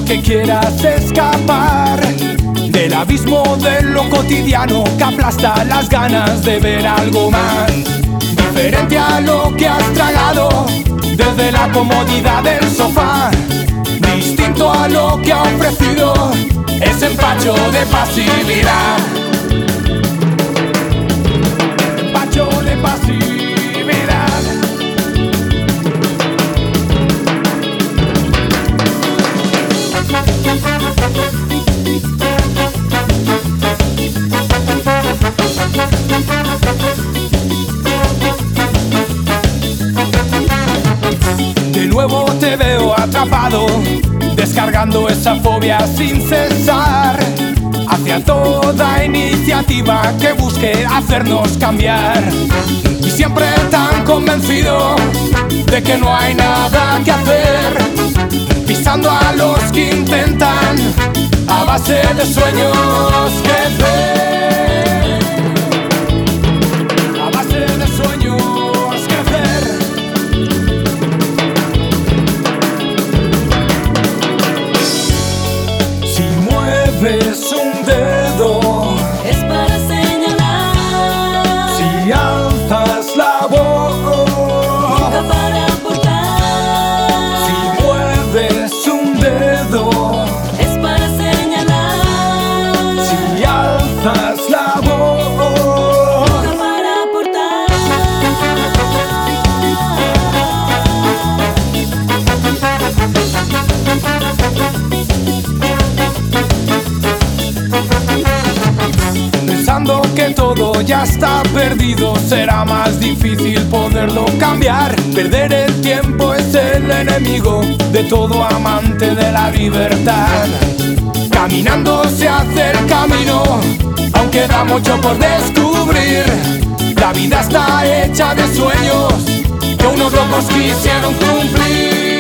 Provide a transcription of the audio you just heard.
lo que quieras escapar del abismo de lo cotidiano que aplasta las ganas de ver algo más diferente a lo que has tragado desde la comodidad del sofá, distinto a lo que ha ofrecido ese empacho de pasividad. Empacho de pasividad. De nuevo te veo atrapado, descargando esa fobia sin cesar, hacia toda iniciativa que busque hacernos cambiar. Y siempre tan convencido de que no hay nada que hacer, pisando a los que intentan a base de sueños crecer, a base de sueños crecer. Si mueves un dedo es para señalar, si alzas la voz nunca para aportar. si mueves un dedo Es para señalar, si alzas la voz nunca para aportar. Pensando que todo ya está perdido, será más difícil poderlo cambiar. Perder el tiempo es el enemigo de todo amante de la libertad. Caminando se hace el camino, aunque da mucho por descubrir. La vida está hecha de sueños que unos locos quisieron cumplir.